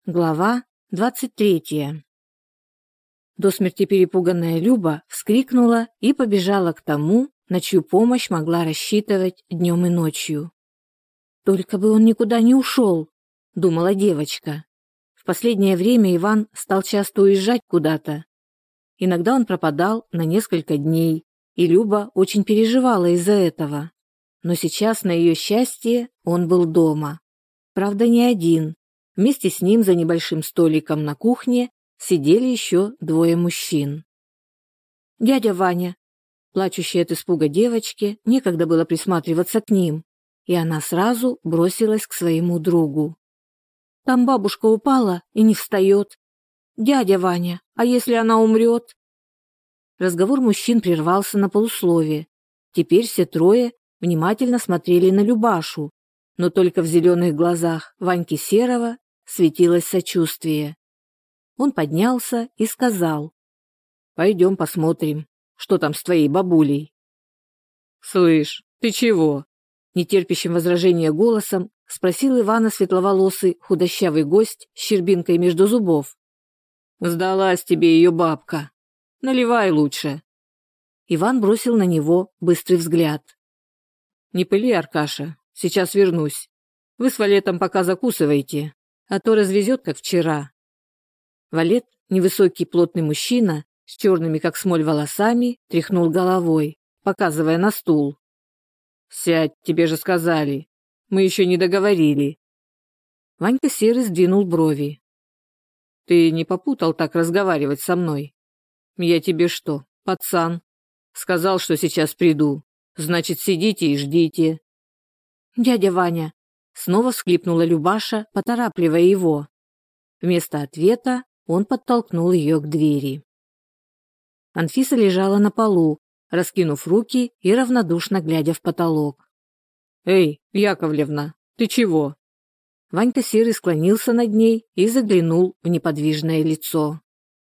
Глава 23. До смерти перепуганная Люба вскрикнула и побежала к тому, на чью помощь могла рассчитывать днем и ночью. «Только бы он никуда не ушел», — думала девочка. В последнее время Иван стал часто уезжать куда-то. Иногда он пропадал на несколько дней, и Люба очень переживала из-за этого. Но сейчас, на ее счастье, он был дома. Правда, не один. Вместе с ним за небольшим столиком на кухне сидели еще двое мужчин. «Дядя Ваня!» Плачущей от испуга девочке некогда было присматриваться к ним, и она сразу бросилась к своему другу. «Там бабушка упала и не встает. Дядя Ваня, а если она умрет?» Разговор мужчин прервался на полуслове. Теперь все трое внимательно смотрели на Любашу, но только в зеленых глазах Ваньки Серого светилось сочувствие. Он поднялся и сказал: «Пойдем посмотрим, что там с твоей бабулей». «Слышь, ты чего?» Нетерпящим возражения голосом спросил Ивана светловолосый худощавый гость с щербинкой между зубов. «Сдалась тебе ее бабка. Наливай лучше». Иван бросил на него быстрый взгляд. «Не пыли, Аркаша, сейчас вернусь. Вы с Валетом пока закусывайте, а то развезет, как вчера». Валет, невысокий плотный мужчина, с черными, как смоль, волосами, тряхнул головой, показывая на стул. «Сядь, тебе же сказали. Мы еще не договорили». Ванька Серый сдвинул брови. «Ты не попутал так разговаривать со мной? Я тебе что, пацан? Сказал, что сейчас приду. Значит, сидите и ждите». «Дядя Ваня!» Снова всхлипнула Любаша, поторапливая его. Вместо ответа он подтолкнул ее к двери. Анфиса лежала на полу, раскинув руки и равнодушно глядя в потолок. «Эй, Яковлевна, ты чего?» Ванька Серый склонился над ней и заглянул в неподвижное лицо.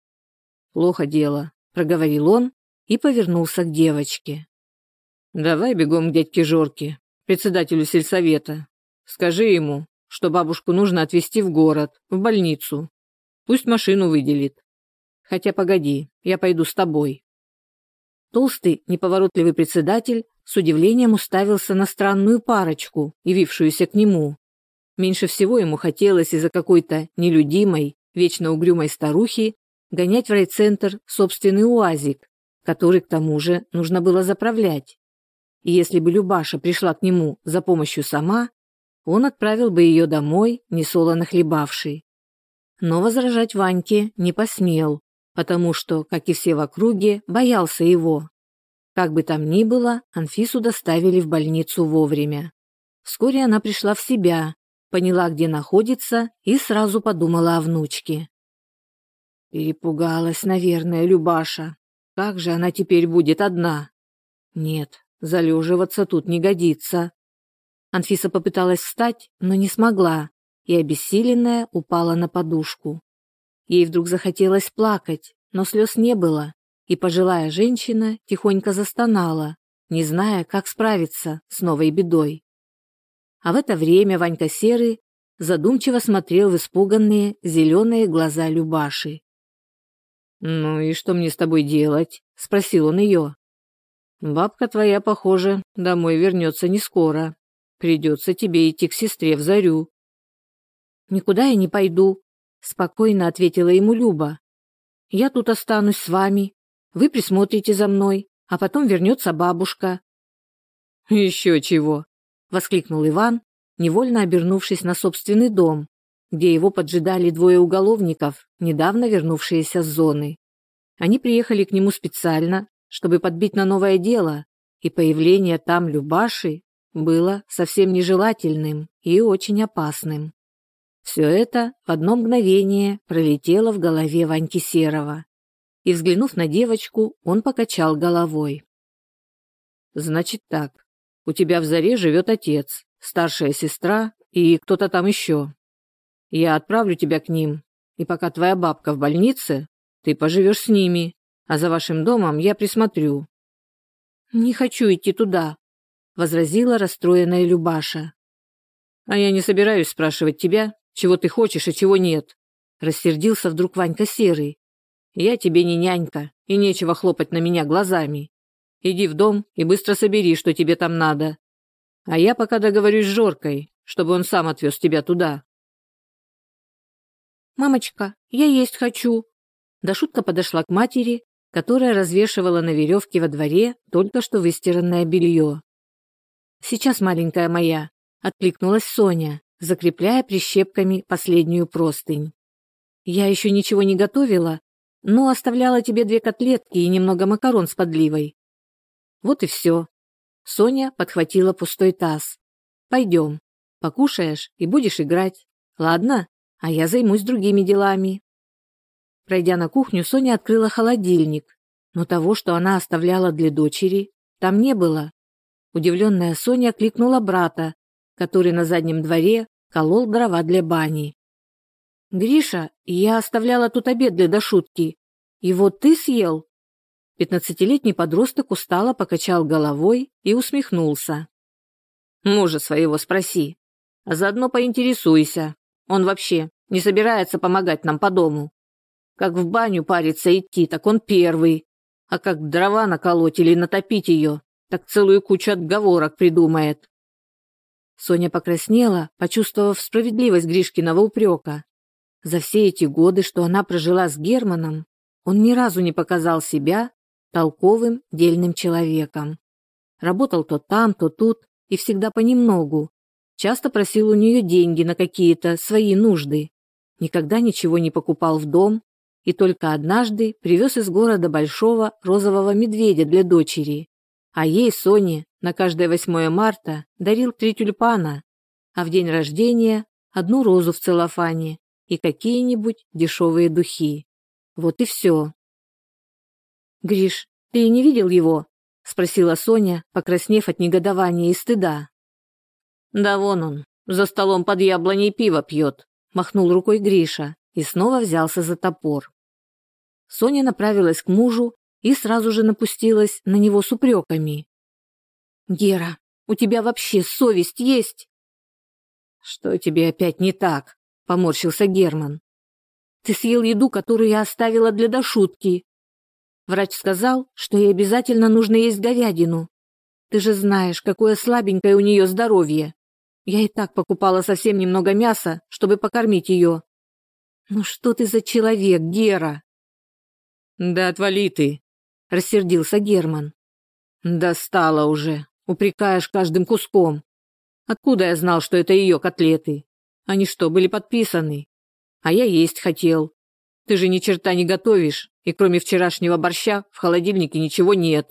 «Плохо дело», — проговорил он и повернулся к девочке. «Давай бегом к дядьке Жорке, председателю сельсовета. Скажи ему, что бабушку нужно отвезти в город, в больницу. Пусть машину выделит. Хотя погоди, я пойду с тобой». Толстый, неповоротливый председатель с удивлением уставился на странную парочку, явившуюся к нему. Меньше всего ему хотелось из-за какой-то нелюдимой, вечно угрюмой старухи гонять в райцентр собственный уазик, который, к тому же, нужно было заправлять. И если бы Любаша пришла к нему за помощью сама, он отправил бы ее домой, несолоно хлебавшей. Но возражать Ваньке не посмел, потому что, как и все в округе, боялся его. Как бы там ни было, Анфису доставили в больницу вовремя. Вскоре она пришла в себя, поняла, где находится, и сразу подумала о внучке. Перепугалась, наверное, Любаша. Как же она теперь будет одна? Нет, залеживаться тут не годится. Анфиса попыталась встать, но не смогла, и обессиленная упала на подушку. Ей вдруг захотелось плакать, но слез не было, и пожилая женщина тихонько застонала, не зная, как справиться с новой бедой. А в это время Ванька Серый задумчиво смотрел в испуганные зеленые глаза Любаши. «Ну и что мне с тобой делать?» — спросил он ее. «Бабка твоя, похоже, домой вернется не скоро. Придется тебе идти к сестре в Зарю». «Никуда я не пойду», — спокойно ответила ему Люба. «Я тут останусь с вами. Вы присмотрите за мной, а потом вернется бабушка». «Еще чего!» — воскликнул Иван, невольно обернувшись на собственный дом, где его поджидали двое уголовников, недавно вернувшиеся с зоны. Они приехали к нему специально, чтобы подбить на новое дело, и появление там Любаши было совсем нежелательным и очень опасным. Все это в одно мгновение пролетело в голове Ваньки Серого, и, взглянув на девочку, он покачал головой. «Значит так, у тебя в Заре живет отец, старшая сестра и кто-то там еще. Я отправлю тебя к ним, и пока твоя бабка в больнице, ты поживешь с ними, а за вашим домом я присмотрю». «Не хочу идти туда», — возразила расстроенная Любаша. «А я не собираюсь спрашивать тебя, чего ты хочешь и чего нет. Рассердился вдруг Ванька Серый. «Я тебе не нянька, и нечего хлопать на меня глазами. Иди в дом и быстро собери, что тебе там надо. А я пока договорюсь с Жоркой, чтобы он сам отвез тебя туда». «Мамочка, я есть хочу». Дашутка подошла к матери, которая развешивала на веревке во дворе только что выстиранное белье. «Сейчас, маленькая моя», — откликнулась Соня, закрепляя прищепками последнюю простынь. «Я еще ничего не готовила, но оставляла тебе 2 котлетки и немного макарон с подливой». Вот и все. Соня подхватила пустой таз. «Пойдем, покушаешь и будешь играть. Ладно? А я займусь другими делами». Пройдя на кухню, Соня открыла холодильник, но того, что она оставляла для дочери, там не было. Удивленная Соня кликнула брата, который на заднем дворе колол дрова для бани. «Гриша, я оставляла тут обед для Дашутки. И вот ты съел?» 15-летний подросток устало покачал головой и усмехнулся. «Мужа своего спроси, а заодно поинтересуйся. Он вообще не собирается помогать нам по дому. Как в баню париться идти, так он первый. А как дрова наколоть или натопить ее, так целую кучу отговорок придумает». Соня покраснела, почувствовав справедливость Гришкиного упрека. За все эти годы, что она прожила с Германом, он ни разу не показал себя толковым, дельным человеком. Работал то там, то тут, и всегда понемногу. Часто просил у нее деньги на какие-то свои нужды. Никогда ничего не покупал в дом, и только однажды привез из города большого розового медведя для дочери. А ей, Соне, на каждое 8 марта дарил 3 тюльпана, а в день рождения 1 розу в целлофане и какие-нибудь дешевые духи. Вот и все. «Гриш, ты не видел его?» – спросила Соня, покраснев от негодования и стыда. «Да вон он, за столом под яблоней пиво пьет», – махнул рукой Гриша и снова взялся за топор. Соня направилась к мужу и сразу же напустилась на него с упреками. «Гера, у тебя вообще совесть есть?» «Что тебе опять не так?» – поморщился Герман. «Ты съел еду, которую я оставила для Дашутки. Врач сказал, что ей обязательно нужно есть говядину. Ты же знаешь, какое слабенькое у нее здоровье. Я и так покупала совсем немного мяса, чтобы покормить ее. Ну что ты за человек, Гера?» «Да отвали ты», – рассердился Герман. «Достала уже, упрекаешь каждым куском. Откуда я знал, что это ее котлеты? Они что, были подписаны? А я есть хотел. Ты же ни черта не готовишь, и кроме вчерашнего борща в холодильнике ничего нет».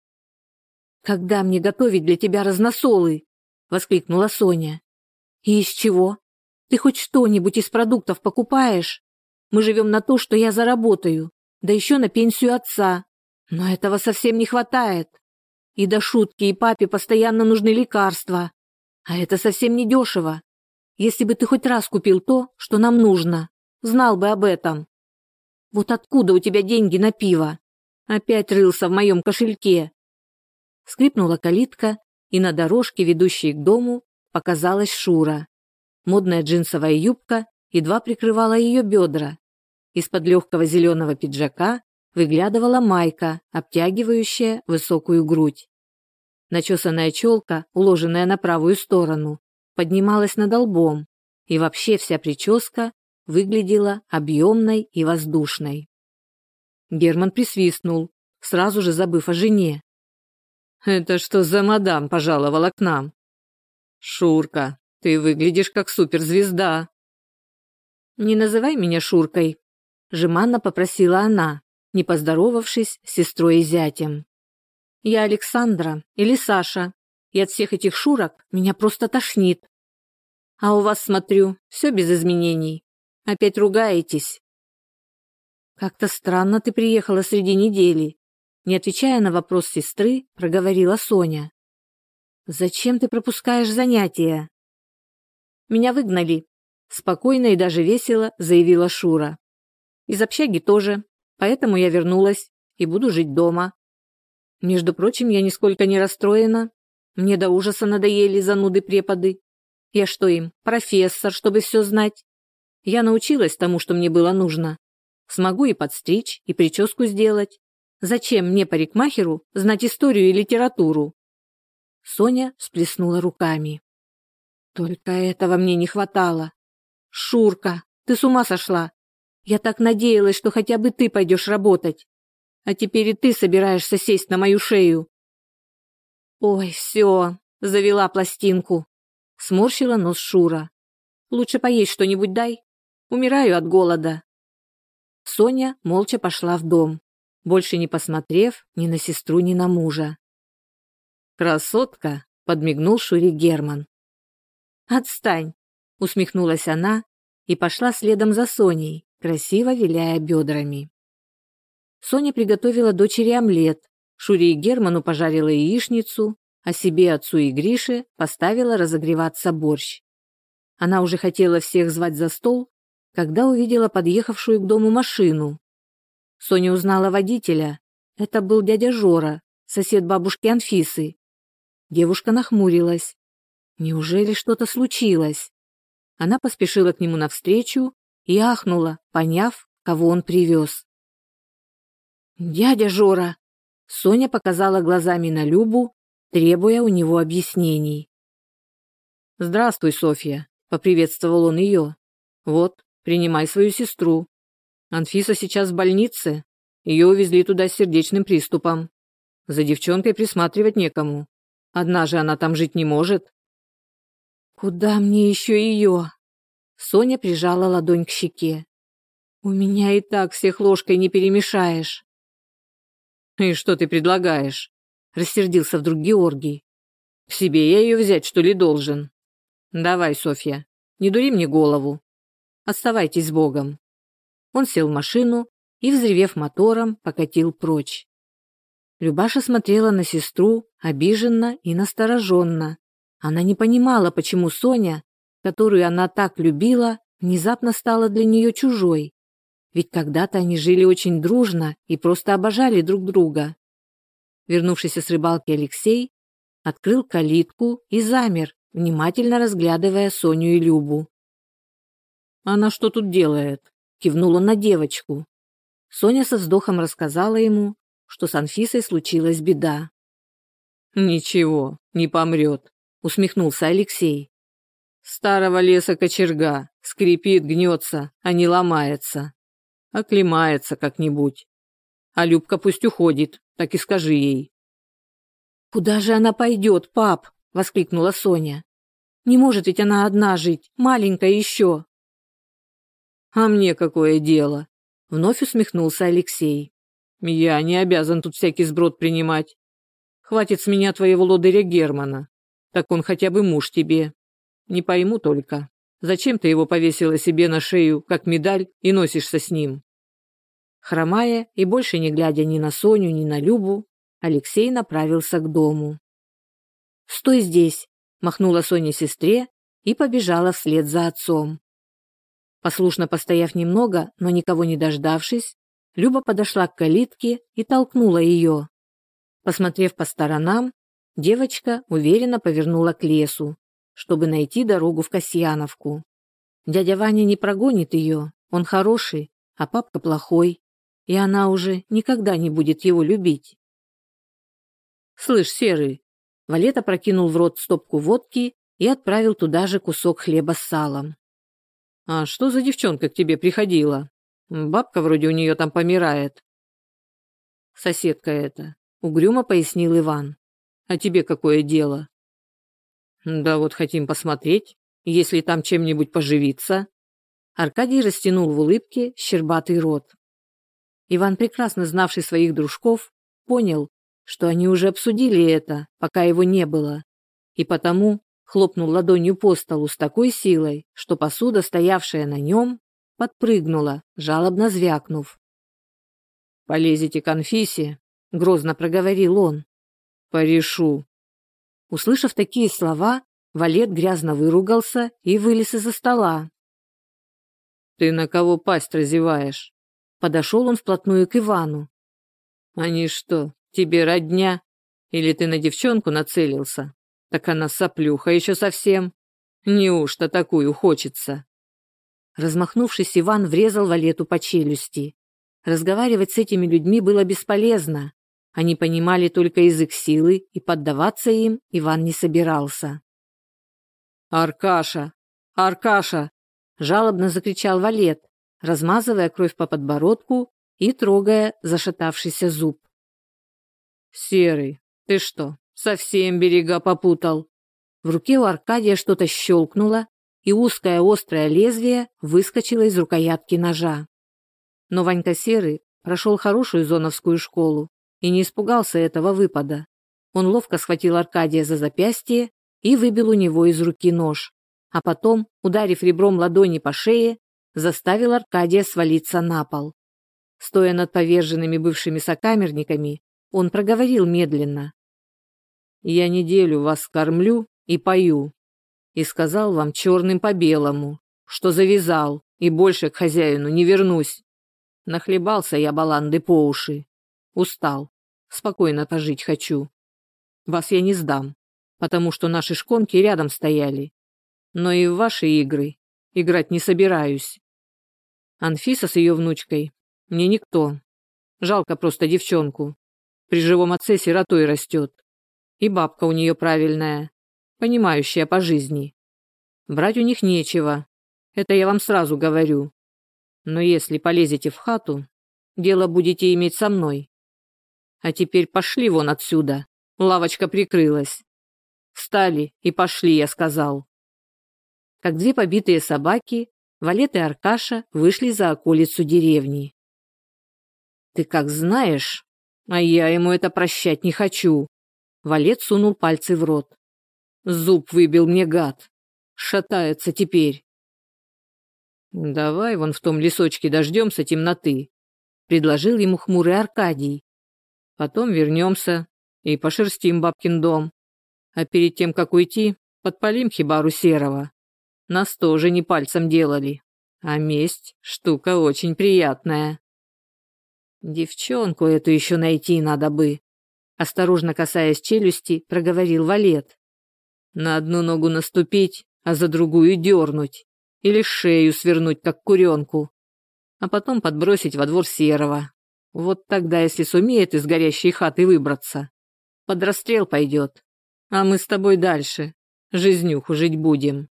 «Когда мне готовить для тебя разносолы?» – воскликнула Соня. «И из чего? Ты хоть что-нибудь из продуктов покупаешь? Мы живем на то, что я заработаю, да еще на пенсию отца. Но этого совсем не хватает. И Дашутке, и папе постоянно нужны лекарства. А это совсем не дешево. Если бы ты хоть раз купил то, что нам нужно, знал бы об этом. Вот откуда у тебя деньги на пиво? Опять рылся в моем кошельке». Скрипнула калитка, и на дорожке, ведущей к дому, показалась Шура. Модная джинсовая юбка едва прикрывала ее бедра. Из-под легкого зеленого пиджака выглядывала майка, обтягивающая высокую грудь. Начесанная челка, уложенная на правую сторону, поднималась над лбом, и вообще вся прическа выглядела объемной и воздушной. Герман присвистнул, сразу же забыв о жене. «Это что за мадам пожаловала к нам?» «Шурка, ты выглядишь как суперзвезда». «Не называй меня Шуркой», – жеманно попросила она, не поздоровавшись с сестрой и зятем. «Я Александра или Саша, и от всех этих Шурок меня просто тошнит. А у вас, смотрю, все без изменений. Опять ругаетесь». «Как-то странно ты приехала среди недели», – не отвечая на вопрос сестры, проговорила Соня. «Зачем ты пропускаешь занятия?» «Меня выгнали», – спокойно и даже весело заявила Шура. «Из общаги тоже, поэтому я вернулась и буду жить дома. Между прочим, я нисколько не расстроена. Мне до ужаса надоели зануды-преподы. Я что им, профессор, чтобы все знать? Я научилась тому, что мне было нужно. Смогу и подстричь, и прическу сделать. Зачем мне, парикмахеру, знать историю и литературу?» Соня всплеснула руками. «Только этого мне не хватало. Шурка, ты с ума сошла? Я так надеялась, что хотя бы ты пойдешь работать. А теперь и ты собираешься сесть на мою шею». «Ой, все, завела пластинку», — сморщила нос Шура. «Лучше поесть что-нибудь дай. Умираю от голода». Соня молча пошла в дом, больше не посмотрев ни на сестру, ни на мужа. «Красотка!» — подмигнул Шуре Герман. «Отстань!» — усмехнулась она и пошла следом за Соней, красиво виляя бедрами. Соня приготовила дочери омлет, Шуре и Герману пожарила яичницу, а себе, отцу и Грише поставила разогреваться борщ. Она уже хотела всех звать за стол, когда увидела подъехавшую к дому машину. Соня узнала водителя. Это был дядя Жора, сосед бабушки Анфисы. Девушка нахмурилась. Неужели что-то случилось? Она поспешила к нему навстречу и ахнула, поняв, кого он привез. «Дядя Жора!» Соня показала глазами на Любу, требуя у него объяснений. «Здравствуй, Софья», — поприветствовал он ее. «Вот, принимай свою сестру. Анфиса сейчас в больнице. Ее увезли туда с сердечным приступом. За девчонкой присматривать некому. Одна же она там жить не может». «Куда мне еще ее?» Соня прижала ладонь к щеке. «У меня и так всех ложкой не перемешаешь». «И что ты предлагаешь?» — рассердился вдруг Георгий. «К себе я ее взять, что ли, должен? Давай, Софья, не дури мне голову. Оставайтесь с Богом». Он сел в машину и, взревев мотором, покатил прочь. Любаша смотрела на сестру обиженно и настороженно. Она не понимала, почему Соня, которую она так любила, внезапно стала для нее чужой. Ведь когда-то они жили очень дружно и просто обожали друг друга. Вернувшийся с рыбалки Алексей открыл калитку и замер, внимательно разглядывая Соню и Любу. «Она что тут делает?» — кивнул он на девочку. Соня со вздохом рассказала ему, что с Анфисой случилась беда. «Ничего, не помрет», — усмехнулся Алексей. «Старого леса кочерга, скрипит, гнется, а не ломается. Оклемается как-нибудь. А Любка пусть уходит, так и скажи ей». «Куда же она пойдет, пап?» — воскликнула Соня. «Не может ведь она одна жить, маленькая еще». «А мне какое дело?» — вновь усмехнулся Алексей. «Я не обязан тут всякий сброд принимать. Хватит с меня твоего лодыря Германа. Так он хотя бы муж тебе. Не пойму только, зачем ты его повесила себе на шею, как медаль, и носишься с ним?» Хромая и больше не глядя ни на Соню, ни на Любу, Алексей направился к дому. «Стой здесь!» — махнула Соня сестре и побежала вслед за отцом. Послушно постояв немного, но никого не дождавшись, Люба подошла к калитке и толкнула ее. Посмотрев по сторонам, девочка уверенно повернула к лесу, чтобы найти дорогу в Касьяновку. Дядя Ваня не прогонит ее, он хороший, а папка плохой, и она уже никогда не будет его любить. «Слышь, Серый!» Валета прокинул в рот стопку водки и отправил туда же кусок хлеба с салом. «А что за девчонка к тебе приходила? Бабка вроде у нее там помирает». «Соседка эта», — угрюмо пояснил Иван. «А тебе какое дело?» «Да вот хотим посмотреть, если там чем-нибудь поживиться». Аркадий растянул в улыбке щербатый рот. Иван, прекрасно знавший своих дружков, понял, что они уже обсудили это, пока его не было, и потому хлопнул ладонью по столу с такой силой, что посуда, стоявшая на нем, подпрыгнула, жалобно звякнув. «Полезете к Анфисе?» — грозно проговорил он. «Порешу». Услышав такие слова, Валет грязно выругался и вылез из-за стола. «Ты на кого пасть разеваешь?» Подошел он вплотную к Ивану. «Они что, тебе родня? Или ты на девчонку нацелился? Так она соплюха еще совсем. Неужто такую хочется?» Размахнувшись, Иван врезал Валету по челюсти. Разговаривать с этими людьми было бесполезно. Они понимали только язык силы, и поддаваться им Иван не собирался. «Аркаша! Аркаша!» – жалобно закричал Валет, размазывая кровь по подбородку и трогая зашатавшийся зуб. «Серый, ты что, совсем берега попутал?» В руке у Аркадия что-то щелкнуло, и узкое острое лезвие выскочило из рукоятки ножа. Но Ванька Серый прошел хорошую зоновскую школу и не испугался этого выпада. Он ловко схватил Аркадия за запястье и выбил у него из руки нож, а потом, ударив ребром ладони по шее, заставил Аркадия свалиться на пол. Стоя над поверженными бывшими сокамерниками, он проговорил медленно: «Я неделю вас кормлю и пою, и сказал вам черным по белому, что завязал и больше к хозяину не вернусь. Нахлебался я баланды по уши. Устал, спокойно пожить хочу. Вас я не сдам, потому что наши шконки рядом стояли. Но и в ваши игры играть не собираюсь. Анфиса с ее внучкой мне никто. Жалко просто девчонку. При живом отце сиротой растет. И бабка у нее правильная, понимающая по жизни. Брать у них нечего, это я вам сразу говорю. Но если полезете в хату, дело будете иметь со мной. А теперь пошли вон отсюда, лавочка прикрылась. Встали и пошли, я сказал». Как две побитые собаки, Валет и Аркаша вышли за околицу деревни. «Ты как знаешь, а я ему это прощать не хочу». Валет сунул пальцы в рот. «Зуб выбил мне, гад. Шатается теперь». «Давай вон в том лесочке дождемся темноты», — предложил ему хмурый Аркадий. «Потом вернемся и пошерстим бабкин дом. А перед тем, как уйти, подпалим хибару Серого. Нас тоже не пальцем делали, а месть — штука очень приятная». «Девчонку эту еще найти надо бы», — осторожно касаясь челюсти, проговорил Валет. «На одну ногу наступить, а за другую дернуть, или шею свернуть, как куренку, а потом подбросить во двор Серого. Вот тогда, если сумеет из горящей хаты выбраться, под расстрел пойдет, а мы с тобой дальше жизнюху жить будем».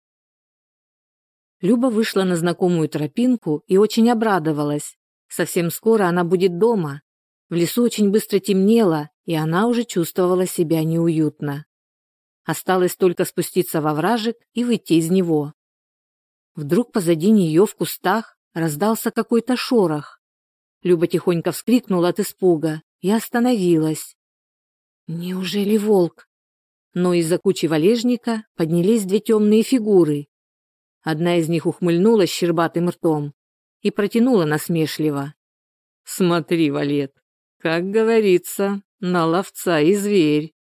Люба вышла на знакомую тропинку и очень обрадовалась. Совсем скоро она будет дома. В лесу очень быстро темнело, и она уже чувствовала себя неуютно. Осталось только спуститься во вражек и выйти из него. Вдруг позади нее в кустах раздался какой-то шорох. Люба тихонько вскрикнула от испуга и остановилась. Неужели волк? Но из-за кучи валежника поднялись две темные фигуры. Одна из них ухмыльнулась щербатым ртом и протянула насмешливо: «Смотри, Валет, как говорится, на ловца и зверь».